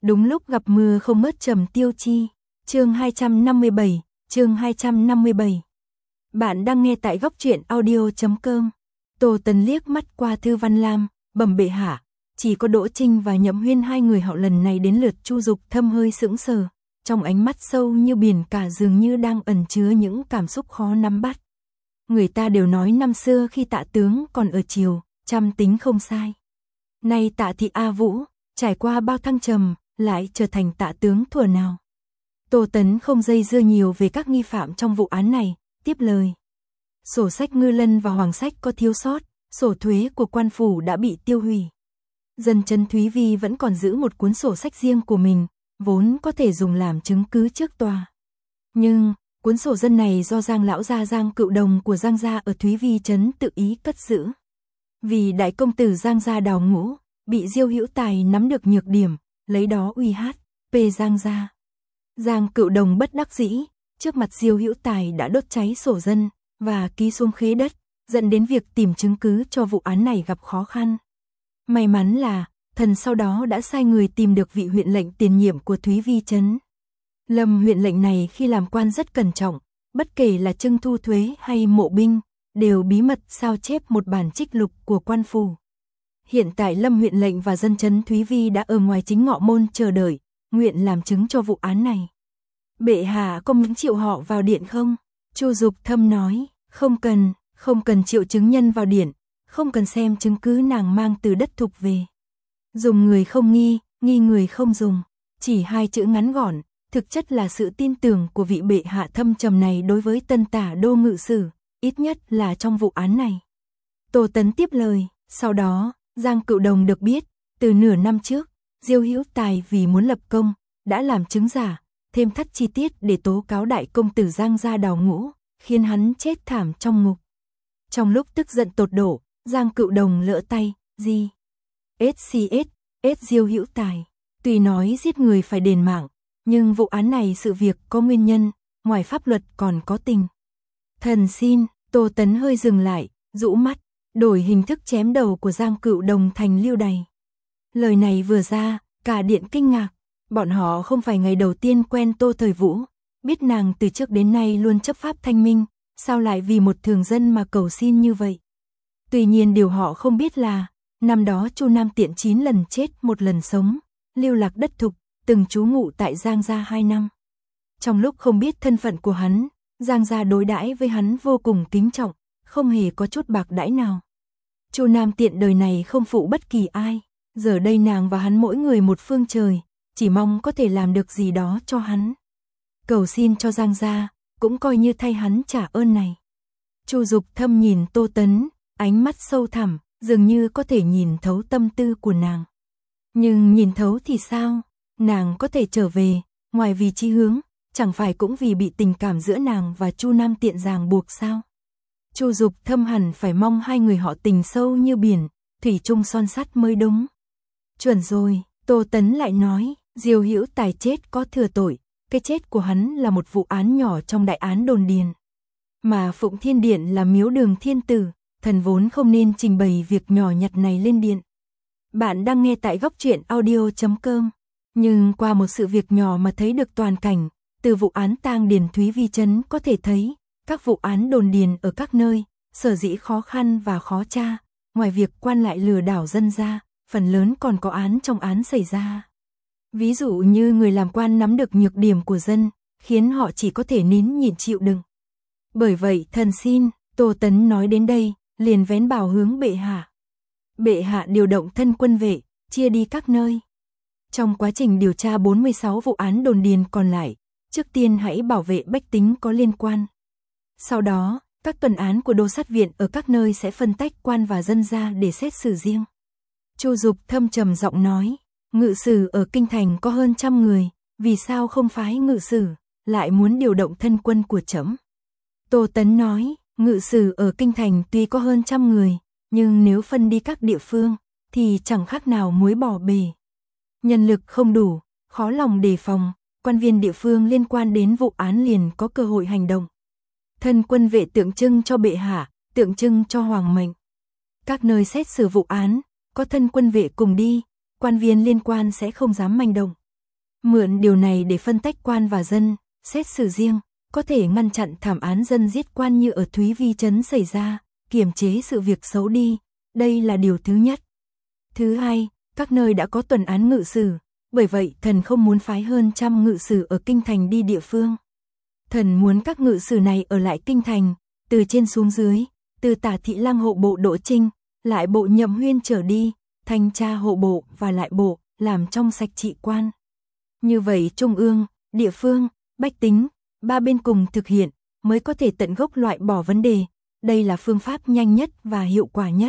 Đúng lúc gặp mưa không ngớt Trầm Tiêu Chi. Chương 257, chương 257. Bạn đang nghe tại góc truyện audio.com. Tô Tấn liếc mắt qua Thư Văn Lam, bẩm bệ hạ, chỉ có Đỗ Trinh và Nhậm Huyên hai người họ lần này đến lượt Chu Dục Thâm hơi sững sờ, trong ánh mắt sâu như biển cả dường như đang ẩn chứa những cảm xúc khó nắm bắt. Người ta đều nói năm xưa khi Tạ tướng còn ở triều, trăm tính không sai. Nay Tạ thị A Vũ, trải qua bao thăng trầm, lại trở thành Tạ tướng thuở nào. Tô Tấn không dây dưa nhiều về các nghi phạm trong vụ án này, tiếp lời. Sổ sách Ngư Lân và Hoàng sách có thiếu sót, sổ thuế của quan phủ đã bị tiêu hủy. Dân Trấn Thúy Vi vẫn còn giữ một cuốn sổ sách riêng của mình, vốn có thể dùng làm chứng cứ trước tòa. Nhưng, cuốn sổ dân này do Giang lão gia Giang Cựu Đồng của Giang gia ở Thúy Vi trấn tự ý cất giữ. Vì đại công tử Giang gia Đào Ngũ, bị Diêu Hữu Tài nắm được nhược điểm, lấy đó uy hát, Giang gia. Giang Cựu Đồng bất đắc dĩ, trước mặt Diêu Hữu Tài đã đốt cháy sổ dân, và ký xuống khế đất, dẫn đến việc tìm chứng cứ cho vụ án này gặp khó khăn. May mắn là, thần sau đó đã sai người tìm được vị huyện lệnh tiền nhiệm của Thúy Vi trấn. Lâm huyện lệnh này khi làm quan rất cẩn trọng, bất kể là trưng thu thuế hay mộ binh, đều bí mật sao chép một bản trích lục của quan phủ. Hiện tại Lâm huyện lệnh và dân trấn Thúy Vi đã ở ngoài chính ngọ môn chờ đợi, nguyện làm chứng cho vụ án này. Bệ hạ có muốn triệu họ vào điện không? Chu Dục Thâm nói, không cần triệu chứng nhân vào điện, không cần xem chứng cứ nàng mang từ đất thục về. Dùng người không nghi, nghi người không dùng, chỉ hai chữ ngắn gọn, thực chất là sự tin tưởng của vị bệ hạ thâm trầm này đối với Tân Tả Đô ngự sử, ít nhất là trong vụ án này. Tô Tấn tiếp lời, sau đó, Giang Cựu Đồng được biết, từ nửa năm trước, Diêu Hữu Tài vì muốn lập công, đã làm chứng giả, thêm thắt chi tiết để tố cáo đại công tử Giang gia Đào Ngũ, khiến hắn chết thảm trong ngục. Trong lúc tức giận tột độ, Giang Cựu Đồng lỡ tay, Diêu Hữu Tài. Tuy nói giết người phải đền mạng, nhưng vụ án này sự việc có nguyên nhân, ngoài pháp luật còn có tình. Thần xin, Tô Tấn hơi dừng lại, rũ mắt, đổi hình thức chém đầu của Giang Cựu Đồng thành lưu đày. Lời này vừa ra, cả điện kinh ngạc, bọn họ không phải ngày đầu tiên quen Tô Thời Vũ, biết nàng từ trước đến nay luôn chấp pháp thanh minh, sao lại vì một thường dân mà cầu xin như vậy. Tuy nhiên điều họ không biết là, năm đó Chu Nam Tiện 9 lần chết một lần sống, lưu lạc đất thục, từng trú ngụ tại Giang gia 2 năm. Trong lúc không biết thân phận của hắn, Giang gia đối đãi với hắn vô cùng kính trọng, không hề có chút bạc đãi nào. Chu Nam Tiện đời này không phụ bất kỳ ai, giờ đây nàng và hắn mỗi người một phương trời, chỉ mong có thể làm được gì đó cho hắn. Cầu xin cho Giang gia, cũng coi như thay hắn trả ơn này. Chu Dục Thâm nhìn Tô Tấn, ánh mắt sâu thẳm, dường như có thể nhìn thấu tâm tư của nàng. Nhưng nhìn thấu thì sao? Nàng có thể trở về, ngoài vì chí hướng, chẳng phải cũng vì bị tình cảm giữa nàng và Chu Nam Tiện ràng buộc sao? Chu Dục Thâm hẳn phải mong hai người họ tình sâu như biển, thủy chung son sắt mới đúng. Chuẩn rồi, Tô Tấn lại nói, Diêu Hữu Tài chết có thừa tội, cái chết của hắn là một vụ án nhỏ trong đại án đồn điền. Mà Phụng Thiên Điện là miếu đường thiên tử, thần vốn không nên trình bày việc nhỏ nhặt này lên điện. Bạn đang nghe tại góc truyện audio.com. Nhưng qua một sự việc nhỏ mà thấy được toàn cảnh, từ vụ án tang điền Thúy Vi trấn có thể thấy, các vụ án đồn điền ở các nơi, sở dĩ khó khăn và khó tra, ngoài việc quan lại lừa đảo dân ra, phần lớn còn có án trong án xảy ra. Ví dụ như người làm quan nắm được nhược điểm của dân, khiến họ chỉ có thể nín nhịn chịu đựng. Bởi vậy thần xin, Tô Tấn nói đến đây, liền vén bào hướng bệ hạ. Bệ hạ điều động thân quân vệ, chia đi các nơi. Trong quá trình điều tra 46 vụ án đồn điền còn lại, trước tiên hãy bảo vệ bách tính có liên quan. Sau đó, các tuần án của đô sát viện ở các nơi sẽ phân tách quan và dân ra để xét xử riêng. Chu Dục Thâm trầm giọng nói, ngự sử ở kinh thành có hơn 100 người, vì sao không phái ngự sử, lại muốn điều động thân quân của trẫm? Tô Tấn nói, ngự sử ở kinh thành tuy có hơn 100 người, nhưng nếu phân đi các địa phương, thì chẳng khác nào muối bỏ bể. Nhân lực không đủ, khó lòng đề phòng, quan viên địa phương liên quan đến vụ án liền có cơ hội hành động. Thân quân vệ tượng trưng cho bệ hạ, tượng trưng cho hoàng mệnh. Các nơi xét xử vụ án, có thân quân vệ cùng đi, quan viên liên quan sẽ không dám manh động. Mượn điều này để phân tách quan và dân, xét xử riêng, có thể ngăn chặn thảm án dân giết quan như ở Thúy Vi trấn xảy ra, kiềm chế sự việc xấu đi, đây là điều thứ nhất. Thứ hai, các nơi đã có tuần án ngự sử, bởi vậy thần không muốn phái hơn 100 ngự sử ở kinh thành đi địa phương. Thần muốn các ngự sử này ở lại kinh thành, từ trên xuống dưới, từ Tả Thị Lang hộ bộ Đỗ Trinh, lại bộ Nhậm Huyên trở đi, thanh tra hộ bộ và lại bộ, làm trong sạch trị quan. Như vậy trung ương, địa phương, bách tính, ba bên cùng thực hiện, mới có thể tận gốc loại bỏ vấn đề, đây là phương pháp nhanh nhất và hiệu quả nhất.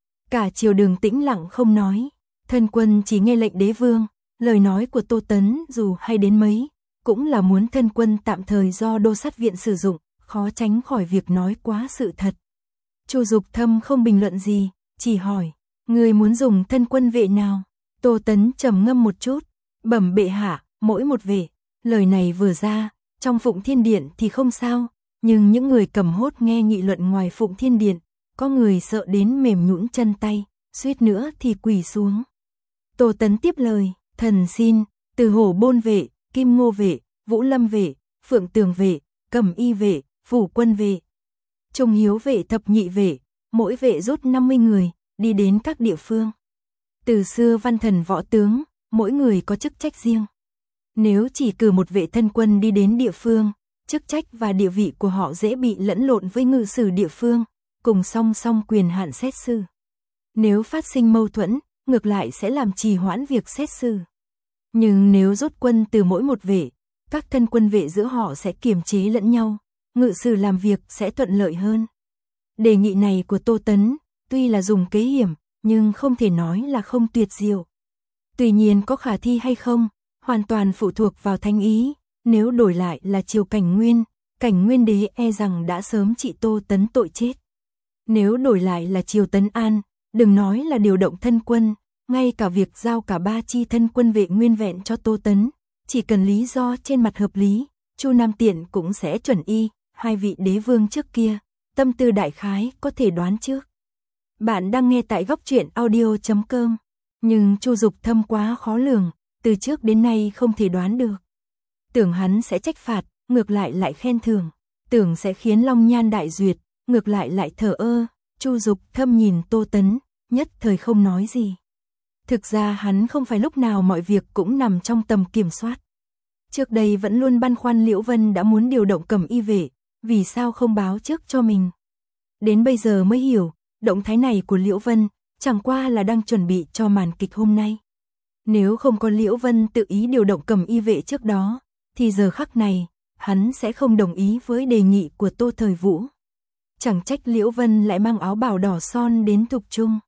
Cả triều đường tĩnh lặng không nói, thân quân chỉ nghe lệnh đế vương, lời nói của Tô Tấn dù hay đến mấy, cũng là muốn thân quân tạm thời do đô sát viện sử dụng, khó tránh khỏi việc nói quá sự thật. Chu Dục Thâm không bình luận gì, chỉ hỏi, người muốn dùng thân quân vệ nào? Tô Tấn trầm ngâm một chút, bẩm bệ hạ, mỗi một vệ. Lời này vừa ra, trong Phụng Thiên Điện thì không sao, nhưng những người cầm hốt nghe nghị luận ngoài Phụng Thiên Điện, có người sợ đến mềm nhũn chân tay, suýt nữa thì quỳ xuống. Tô Tấn tiếp lời, thần xin, từ Hổ Bôn vệ, Kim Ngô vệ, Vũ Lâm vệ, Phượng Tường vệ, Cẩm Y vệ, Phủ Quân vệ, Trung Hiếu vệ, Thập Nhị vệ, mỗi vệ rút 50 người, đi đến các địa phương. Từ xưa văn thần võ tướng, mỗi người có chức trách riêng. Nếu chỉ cử một vệ thân quân đi đến địa phương, chức trách và địa vị của họ dễ bị lẫn lộn với ngự sử địa phương, cùng song song quyền hạn xét xử. Nếu phát sinh mâu thuẫn, ngược lại sẽ làm trì hoãn việc xét xử. Nhưng nếu rút quân từ mỗi một vệ, các thân quân vệ giữa họ sẽ kiềm chế lẫn nhau, ngự sử làm việc sẽ thuận lợi hơn. Đề nghị này của Tô Tấn, tuy là dùng kế hiểm, nhưng không thể nói là không tuyệt diệu. Tuy nhiên có khả thi hay không, hoàn toàn phụ thuộc vào thánh ý, nếu đổi lại là triều Cảnh Nguyên đế e rằng đã sớm trị Tô Tấn tội chết. Nếu đổi lại là triều Tấn An, đừng nói là điều động thân quân, ngay cả việc giao cả 3 chi thân quân vệ nguyên vẹn cho Tô Tấn, chỉ cần lý do trên mặt hợp lý, Chu Nam Tiện cũng sẽ chuẩn y, hai vị đế vương trước kia, tâm tư đại khái có thể đoán trước. Bạn đang nghe tại góc truyện audio.com, nhưng Chu Dục Thâm quá khó lường, từ trước đến nay không thể đoán được. Tưởng hắn sẽ trách phạt, ngược lại khen thưởng, tưởng sẽ khiến Long Nhan đại duyệt, ngược lại thờ ơ. Chu Dục Thâm nhìn Tô Tấn, nhất thời không nói gì. Thực ra hắn không phải lúc nào mọi việc cũng nằm trong tầm kiểm soát. Trước đây vẫn luôn băn khoăn Liễu Vân đã muốn điều động Cẩm Y vệ, vì sao không báo trước cho mình. Đến bây giờ mới hiểu, động thái này của Liễu Vân chẳng qua là đang chuẩn bị cho màn kịch hôm nay. Nếu không có Liễu Vân tự ý điều động Cẩm Y vệ trước đó, thì giờ khắc này, hắn sẽ không đồng ý với đề nghị của Tô Thời Vũ. Chẳng trách Liễu Vân lại mang áo bào đỏ son đến Thục Trung.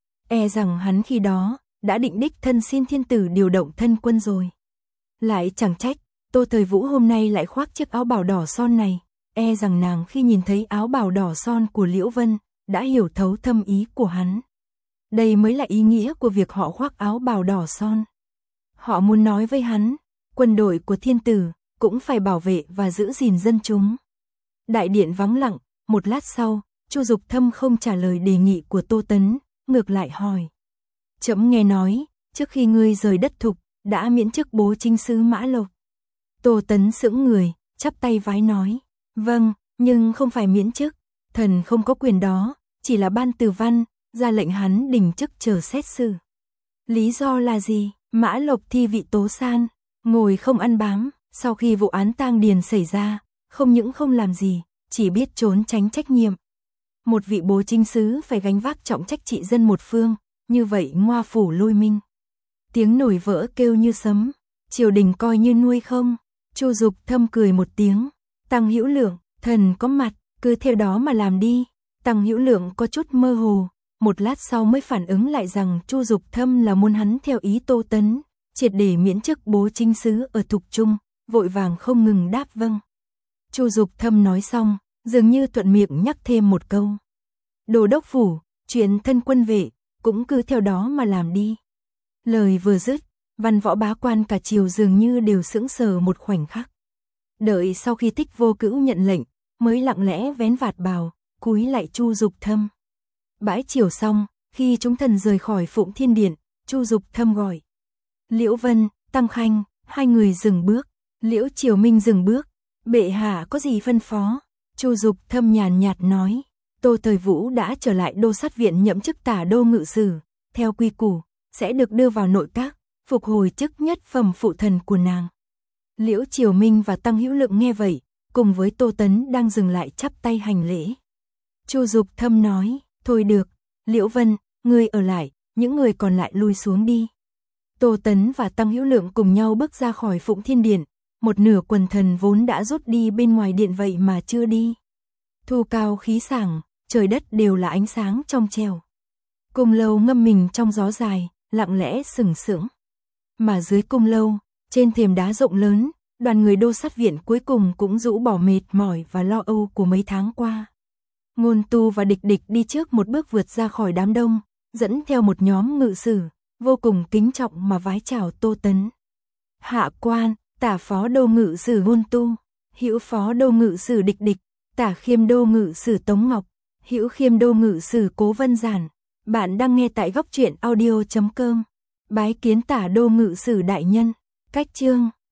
E rằng hắn khi đó, đã định đích thân xin thiên tử điều động thân quân rồi. Lại chẳng trách, Tô Thời Vũ hôm nay lại khoác chiếc áo bào đỏ son này, e rằng nàng khi nhìn thấy áo bào đỏ son của Liễu Vân, đã hiểu thấu thâm ý của hắn. Đây mới là ý nghĩa của việc họ khoác áo bào đỏ son. Họ muốn nói với hắn, quân đội của thiên tử, cũng phải bảo vệ và giữ gìn dân chúng. Đại điện vắng lặng, một lát sau, Chu Dục Thâm không trả lời đề nghị của Tô Tấn, ngược lại hỏi. Trẫm nghe nói, trước khi ngươi rời đất Thục, đã miễn chức bố chính sứ Mã Lộc. Tô Tấn sững người, chắp tay vái nói. Vâng, nhưng không phải miễn chức, thần không có quyền đó, chỉ là ban từ văn, ra lệnh hắn đình chức chờ xét xử. Lý do là gì? Mã Lộc thi vị tố san, ngồi không ăn bám, sau khi vụ án tang điền xảy ra, không những không làm gì, chỉ biết trốn tránh trách nhiệm. Một vị bố chính sứ phải gánh vác trọng trách trị dân một phương, như vậy ngoa phủ Lôi Minh. Tiếng nổi vỡ kêu như sấm, triều đình coi như nuôi không. Chu Dục Thâm cười một tiếng, Tăng Hữu Lượng, thần có mặt, cứ theo đó mà làm đi. Tăng Hữu Lượng có chút mơ hồ, một lát sau mới phản ứng lại rằng Chu Dục Thâm là muốn hắn theo ý Tô Tấn, triệt để miễn chức bố chính sứ ở Thục Trung, vội vàng không ngừng đáp vâng. Chu Dục Thâm nói xong, dường như thuận miệng nhắc thêm một câu. Đô đốc phủ, chuyện thân quân vệ, cũng cứ theo đó mà làm đi. Lời vừa dứt, văn võ bá quan cả triều dường như đều sững sờ một khoảnh khắc. Đợi sau khi Tích Vô Cữu nhận lệnh, mới lặng lẽ vén vạt bào, cúi lại Chu Dục Thâm. Bãi triều xong, khi chúng thần rời khỏi Phụng Thiên Điện, Chu Dục Thâm gọi. Liễu Vân, Tăng Khanh, Hai người dừng bước, Liễu Triều Minh dừng bước, bệ hạ có gì phân phó? Chu Dục Thâm nhàn nhạt nói, Tô Thời Vũ đã trở lại đô sát viện nhậm chức tả đô ngự sử, theo quy củ, sẽ được đưa vào nội các, phục hồi chức nhất phẩm phụ thần của nàng. Liễu Triều Minh và Tăng Hữu Lượng nghe vậy, cùng với Tô Tấn đang dừng lại chắp tay hành lễ. Chu Dục Thâm nói, thôi được, Liễu Vân, ngươi ở lại, những người còn lại lui xuống đi. Tô Tấn và Tăng Hữu Lượng cùng nhau bước ra khỏi Phụng Thiên Điện, một nửa quần thần vốn đã rút đi bên ngoài điện vậy mà chưa đi. Thu cao khí sảng, trời đất đều là ánh sáng trong trẻo. Cung lâu ngâm mình trong gió dài, lặng lẽ sừng sững. Mà dưới cung lâu, trên thềm đá rộng lớn, đoàn người đô sát viện cuối cùng cũng rũ bỏ mệt mỏi và lo âu của mấy tháng qua. Ngôn Tu và Địch Địch đi trước một bước vượt ra khỏi đám đông, dẫn theo một nhóm ngự sử, vô cùng kính trọng mà vái chào Tô Tấn. Hạ quan, tả phó đô ngự sử Ngôn Tu, hữu phó đô ngự sử Địch Địch, tả khiêm đô ngự sử Tống Ngọc, hữu khiêm đô ngự sử Cố Vân Giản. Bạn đang nghe tại góc truyện audio.com. Bái kiến tả đô ngự sử đại nhân. Cách chương